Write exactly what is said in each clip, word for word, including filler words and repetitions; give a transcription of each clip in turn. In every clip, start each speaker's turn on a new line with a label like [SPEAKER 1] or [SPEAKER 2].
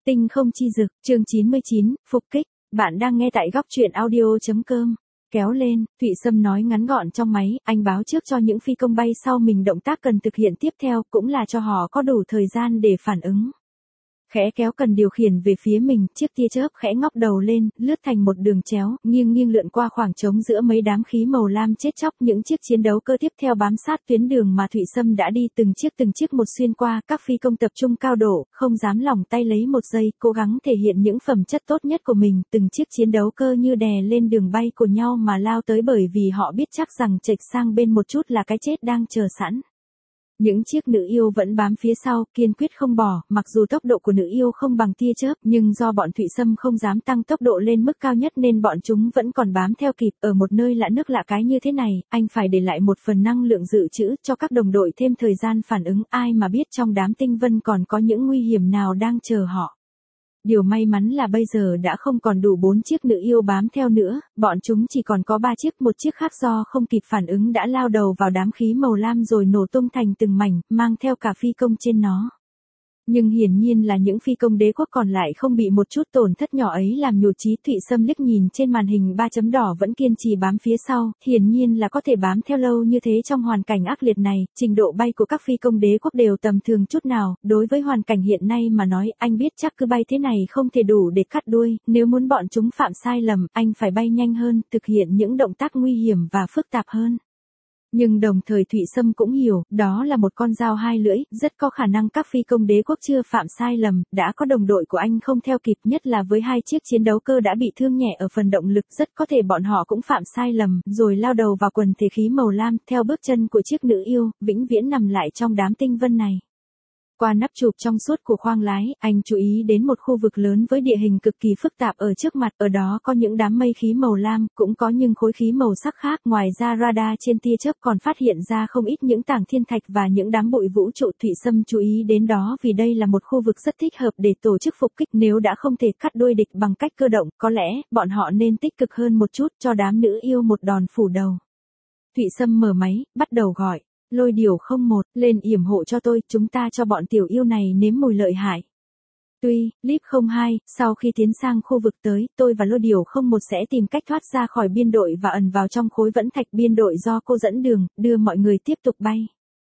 [SPEAKER 1] Tinh không chi dực, chương chín mươi chín, phục kích. Bạn đang nghe tại góc truyện audio.com. Kéo lên, Thụy Sâm nói ngắn gọn trong máy, anh báo trước cho những phi công bay sau mình động tác cần thực hiện tiếp theo, cũng là cho họ có đủ thời gian để phản ứng. Khẽ kéo cần điều khiển về phía mình, chiếc tia chớp khẽ ngóc đầu lên, lướt thành một đường chéo, nghiêng nghiêng lượn qua khoảng trống giữa mấy đám khí màu lam chết chóc. Những chiếc chiến đấu cơ tiếp theo bám sát tuyến đường mà Thụy Sâm đã đi, từng chiếc từng chiếc một xuyên qua. Các phi công tập trung cao độ, không dám lỏng tay lấy một giây, cố gắng thể hiện những phẩm chất tốt nhất của mình. Từng chiếc chiến đấu cơ như đè lên đường bay của nhau mà lao tới, bởi vì họ biết chắc rằng chệch sang bên một chút là cái chết đang chờ sẵn. Những chiếc nữ yêu vẫn bám phía sau, kiên quyết không bỏ, mặc dù tốc độ của nữ yêu không bằng tia chớp, nhưng do bọn Thụy Sâm không dám tăng tốc độ lên mức cao nhất nên bọn chúng vẫn còn bám theo kịp. Ở một nơi lạ nước lạ cái như thế này, anh phải để lại một phần năng lượng dự trữ cho các đồng đội thêm thời gian phản ứng. Ai mà biết trong đám tinh vân còn có những nguy hiểm nào đang chờ họ. Điều may mắn là bây giờ đã không còn đủ bốn chiếc nữ yêu bám theo nữa, bọn chúng chỉ còn có ba chiếc, một chiếc khác do không kịp phản ứng đã lao đầu vào đám khí màu lam rồi nổ tung thành từng mảnh, mang theo cả phi công trên nó. Nhưng hiển nhiên là những phi công đế quốc còn lại không bị một chút tổn thất nhỏ ấy làm nhụt chí. Thụy Sâm liếc nhìn trên màn hình ba chấm đỏ vẫn kiên trì bám phía sau, hiển nhiên là có thể bám theo lâu như thế trong hoàn cảnh ác liệt này. Trình độ bay của các phi công đế quốc đều tầm thường chút nào, đối với hoàn cảnh hiện nay mà nói, anh biết chắc cứ bay thế này không thể đủ để cắt đuôi, nếu muốn bọn chúng phạm sai lầm, anh phải bay nhanh hơn, thực hiện những động tác nguy hiểm và phức tạp hơn. Nhưng đồng thời Thụy Sâm cũng hiểu, đó là một con dao hai lưỡi, rất có khả năng các phi công đế quốc chưa phạm sai lầm, đã có đồng đội của anh không theo kịp, nhất là với hai chiếc chiến đấu cơ đã bị thương nhẹ ở phần động lực, rất có thể bọn họ cũng phạm sai lầm, rồi lao đầu vào quần thể khí màu lam, theo bước chân của chiếc nữ yêu, vĩnh viễn nằm lại trong đám tinh vân này. Qua nắp chụp trong suốt của khoang lái, anh chú ý đến một khu vực lớn với địa hình cực kỳ phức tạp ở trước mặt, ở đó có những đám mây khí màu lam, cũng có những khối khí màu sắc khác. Ngoài ra radar trên tia chớp còn phát hiện ra không ít những tảng thiên thạch và những đám bụi vũ trụ. Thụy Sâm chú ý đến đó vì đây là một khu vực rất thích hợp để tổ chức phục kích. Nếu đã không thể cắt đuôi địch bằng cách cơ động, có lẽ bọn họ nên tích cực hơn một chút, cho đám nữ yêu một đòn phủ đầu. Thụy Sâm mở máy, bắt đầu gọi. Lôi Điểu không một, lên yểm hộ cho tôi, chúng ta cho bọn tiểu yêu này nếm mùi lợi hại. Tuy, Líp không hai, sau khi tiến sang khu vực tới, tôi và Lôi Điểu không một sẽ tìm cách thoát ra khỏi biên đội và ẩn vào trong khối vẫn thạch biên đội do cô dẫn đường, đưa mọi người tiếp tục bay.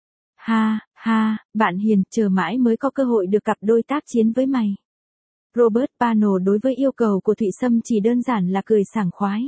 [SPEAKER 1] Ha, ha, bạn hiền, chờ mãi mới có cơ hội được cặp đôi tác chiến với mày. Robert Pano đối với yêu cầu của Thụy Sâm chỉ đơn giản là cười sảng khoái.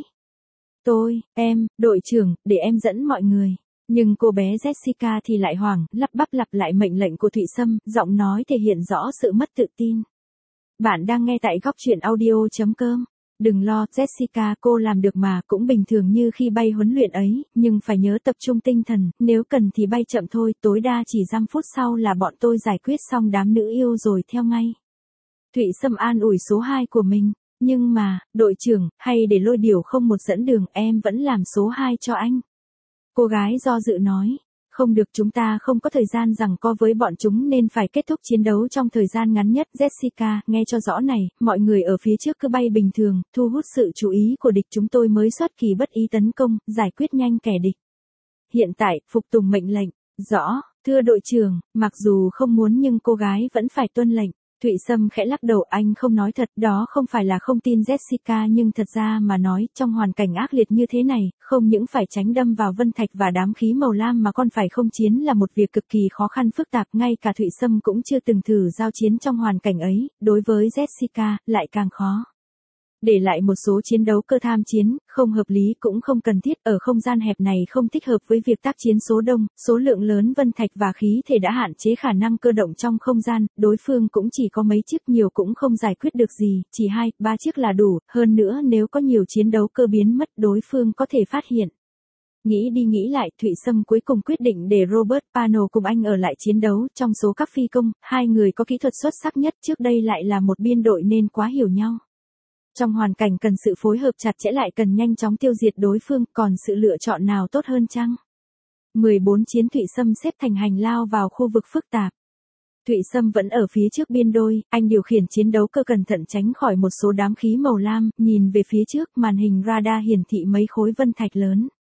[SPEAKER 1] Tôi, em, đội trưởng, để em dẫn mọi người. Nhưng cô bé Jessica thì lại hoảng, lắp bắp lặp lại mệnh lệnh của Thụy Sâm, giọng nói thể hiện rõ sự mất tự tin. Bạn đang nghe tại góc truyện audio.com. Đừng lo, Jessica, cô làm được mà, cũng bình thường như khi bay huấn luyện ấy, nhưng phải nhớ tập trung tinh thần, nếu cần thì bay chậm thôi, tối đa chỉ dăm phút sau là bọn tôi giải quyết xong đám nữ yêu rồi theo ngay. Thụy Sâm an ủi số hai của mình, nhưng mà, đội trưởng, hay để Lôi Điểu không một dẫn đường, em vẫn làm số hai cho anh. Cô gái do dự nói, không được, chúng ta không có thời gian giằng co với bọn chúng nên phải kết thúc chiến đấu trong thời gian ngắn nhất. Jessica, nghe cho rõ này, mọi người ở phía trước cứ bay bình thường, thu hút sự chú ý của địch, chúng tôi mới xuất kỳ bất ý tấn công, giải quyết nhanh kẻ địch. Hiện tại, phục tùng mệnh lệnh. Rõ, thưa đội trưởng, mặc dù không muốn nhưng cô gái vẫn phải tuân lệnh. Thụy Sâm khẽ lắc đầu, anh không nói thật, đó không phải là không tin Jessica, nhưng thật ra mà nói, trong hoàn cảnh ác liệt như thế này, không những phải tránh đâm vào vân thạch và đám khí màu lam mà còn phải không chiến là một việc cực kỳ khó khăn phức tạp, ngay cả Thụy Sâm cũng chưa từng thử giao chiến trong hoàn cảnh ấy, đối với Jessica, lại càng khó. Để lại một số chiến đấu cơ tham chiến, không hợp lý cũng không cần thiết, ở không gian hẹp này không thích hợp với việc tác chiến số đông, số lượng lớn vân thạch và khí thể đã hạn chế khả năng cơ động trong không gian, đối phương cũng chỉ có mấy chiếc, nhiều cũng không giải quyết được gì, chỉ hai, ba chiếc là đủ, hơn nữa nếu có nhiều chiến đấu cơ biến mất đối phương có thể phát hiện. Nghĩ đi nghĩ lại, Thụy Sâm cuối cùng quyết định để Robert Pano cùng anh ở lại chiến đấu, trong số các phi công, hai người có kỹ thuật xuất sắc nhất, trước đây lại là một biên đội nên quá hiểu nhau. Trong hoàn cảnh cần sự phối hợp chặt chẽ lại cần nhanh chóng tiêu diệt đối phương, còn sự lựa chọn nào tốt hơn chăng? mười bốn chiến Thụy Sâm xếp thành hành lao vào khu vực phức tạp. Thụy Sâm vẫn ở phía trước biên đôi, anh điều khiển chiến đấu cơ cẩn thận tránh khỏi một số đám khí màu lam, nhìn về phía trước, màn hình radar hiển thị mấy khối vân thạch lớn.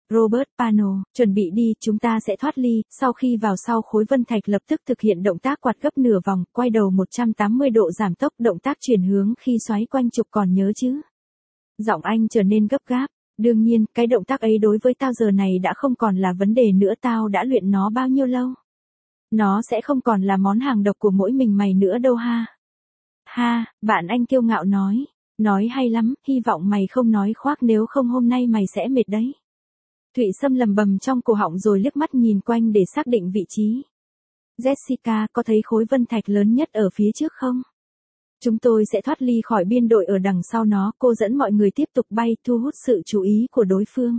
[SPEAKER 1] Robert Pano, chuẩn bị đi, chúng ta sẽ thoát ly. Sau khi vào sau khối vân thạch lập tức thực hiện động tác quạt gấp nửa vòng, quay đầu một trăm tám mươi độ giảm tốc, động tác chuyển hướng khi xoáy quanh trục còn nhớ chứ? Giọng anh trở nên gấp gáp. Đương nhiên, cái động tác ấy đối với tao giờ này đã không còn là vấn đề nữa, tao đã luyện nó bao nhiêu lâu. Nó sẽ không còn là món hàng độc của mỗi mình mày nữa đâu ha. Ha, bạn anh kiêu ngạo nói. Nói hay lắm, hy vọng mày không nói khoác, nếu không hôm nay mày sẽ mệt đấy. Thụy Sâm lầm bầm trong cổ họng rồi liếc mắt nhìn quanh để xác định vị trí. Jessica, có thấy khối vân thạch lớn nhất ở phía trước không? Chúng tôi sẽ thoát ly khỏi biên đội ở đằng sau nó, cô dẫn mọi người tiếp tục bay, thu hút sự chú ý của đối phương.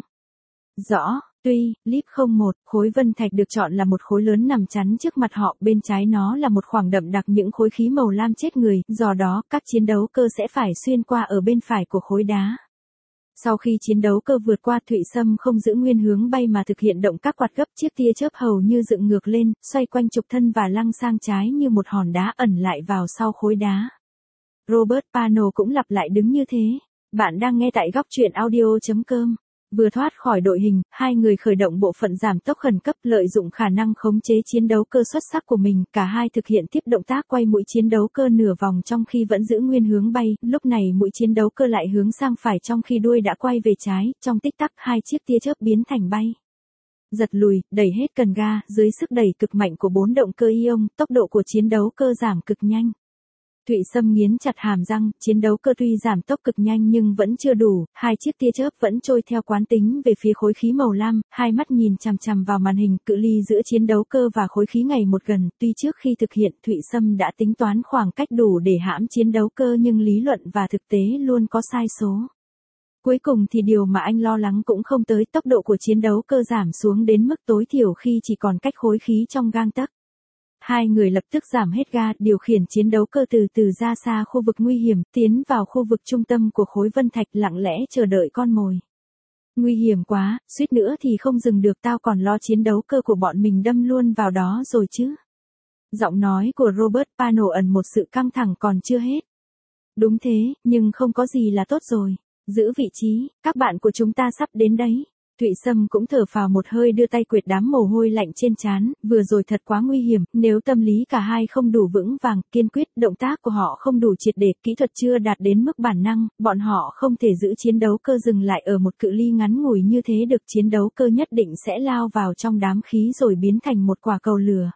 [SPEAKER 1] Rõ, tuy, Lip không một, khối vân thạch được chọn là một khối lớn nằm chắn trước mặt họ, bên trái nó là một khoảng đậm đặc những khối khí màu lam chết người, do đó các chiến đấu cơ sẽ phải xuyên qua ở bên phải của khối đá. Sau khi chiến đấu cơ vượt qua, Thụy Sâm không giữ nguyên hướng bay mà thực hiện động các quạt gấp, chiếc tia chớp hầu như dựng ngược lên, xoay quanh trục thân và lăng sang trái như một hòn đá ẩn lại vào sau khối đá. Robert Pano cũng lặp lại đứng như thế. Bạn đang nghe tại góc truyện audio chấm com. Vừa thoát khỏi đội hình, hai người khởi động bộ phận giảm tốc khẩn cấp, lợi dụng khả năng khống chế chiến đấu cơ xuất sắc của mình, cả hai thực hiện tiếp động tác quay mũi chiến đấu cơ nửa vòng trong khi vẫn giữ nguyên hướng bay, lúc này mũi chiến đấu cơ lại hướng sang phải trong khi đuôi đã quay về trái, trong tích tắc hai chiếc tia chớp biến thành bay. Giật lùi, đẩy hết cần ga, dưới sức đẩy cực mạnh của bốn động cơ ion, tốc độ của chiến đấu cơ giảm cực nhanh. Thụy Sâm nghiến chặt hàm răng, chiến đấu cơ tuy giảm tốc cực nhanh nhưng vẫn chưa đủ, hai chiếc tia chớp vẫn trôi theo quán tính về phía khối khí màu lam, hai mắt nhìn chằm chằm vào màn hình, cự ly giữa chiến đấu cơ và khối khí ngày một gần, tuy trước khi thực hiện Thụy Sâm đã tính toán khoảng cách đủ để hãm chiến đấu cơ nhưng lý luận và thực tế luôn có sai số. Cuối cùng thì điều mà anh lo lắng cũng không tới, tốc độ của chiến đấu cơ giảm xuống đến mức tối thiểu khi chỉ còn cách khối khí trong gang tấc. Hai người lập tức giảm hết ga, điều khiển chiến đấu cơ từ từ ra xa khu vực nguy hiểm, tiến vào khu vực trung tâm của khối vân thạch, lặng lẽ chờ đợi con mồi. Nguy hiểm quá, suýt nữa thì không dừng được, tao còn lo chiến đấu cơ của bọn mình đâm luôn vào đó rồi chứ. Giọng nói của Robert Pano ẩn một sự căng thẳng còn chưa hết. Đúng thế, nhưng không có gì là tốt rồi. Giữ vị trí, các bạn của chúng ta sắp đến đấy. Thụy Sâm cũng thở phào một hơi, đưa tay quệt đám mồ hôi lạnh trên trán, vừa rồi thật quá nguy hiểm, nếu tâm lý cả hai không đủ vững vàng, kiên quyết, động tác của họ không đủ triệt để, kỹ thuật chưa đạt đến mức bản năng, bọn họ không thể giữ chiến đấu cơ dừng lại ở một cự ly ngắn ngủi như thế được, chiến đấu cơ nhất định sẽ lao vào trong đám khí rồi biến thành một quả cầu lửa.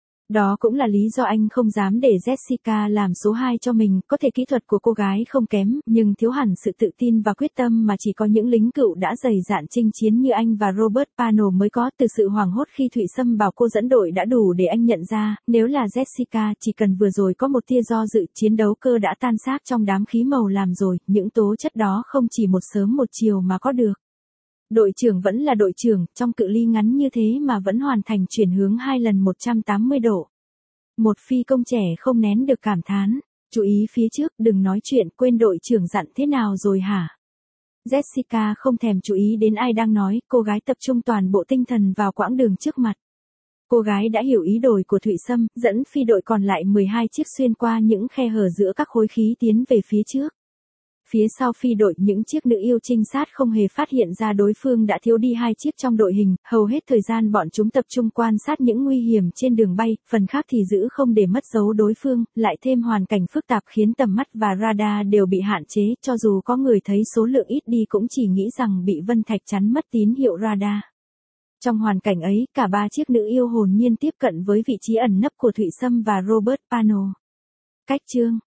[SPEAKER 1] Đó cũng là lý do anh không dám để Jessica làm số hai cho mình, có thể kỹ thuật của cô gái không kém, nhưng thiếu hẳn sự tự tin và quyết tâm mà chỉ có những lính cựu đã dày dạn chinh chiến như anh và Robert Pano mới có. Từ sự hoảng hốt khi Thụy Sâm bảo cô dẫn đội đã đủ để anh nhận ra, nếu là Jessica chỉ cần vừa rồi có một tia do dự, chiến đấu cơ đã tan xác trong đám khí màu làm rồi, những tố chất đó không chỉ một sớm một chiều mà có được. Đội trưởng vẫn là đội trưởng, trong cự ly ngắn như thế mà vẫn hoàn thành chuyển hướng hai lần một trăm tám mươi độ. Một phi công trẻ không nén được cảm thán. Chú ý phía trước, đừng nói chuyện, quên đội trưởng dặn thế nào rồi hả? Jessica không thèm chú ý đến ai đang nói, cô gái tập trung toàn bộ tinh thần vào quãng đường trước mặt. Cô gái đã hiểu ý đồ của Thụy Sâm, dẫn phi đội còn lại mười hai chiếc xuyên qua những khe hở giữa các khối khí tiến về phía trước. Phía sau phi đội, những chiếc nữ yêu trinh sát không hề phát hiện ra đối phương đã thiếu đi hai chiếc trong đội hình, hầu hết thời gian bọn chúng tập trung quan sát những nguy hiểm trên đường bay, phần khác thì giữ không để mất dấu đối phương, lại thêm hoàn cảnh phức tạp khiến tầm mắt và radar đều bị hạn chế, cho dù có người thấy số lượng ít đi cũng chỉ nghĩ rằng bị vân thạch chắn mất tín hiệu radar. Trong hoàn cảnh ấy, cả ba chiếc nữ yêu hồn nhiên tiếp cận với vị trí ẩn nấp của Thụy Sâm và Robert Pano. Cách chương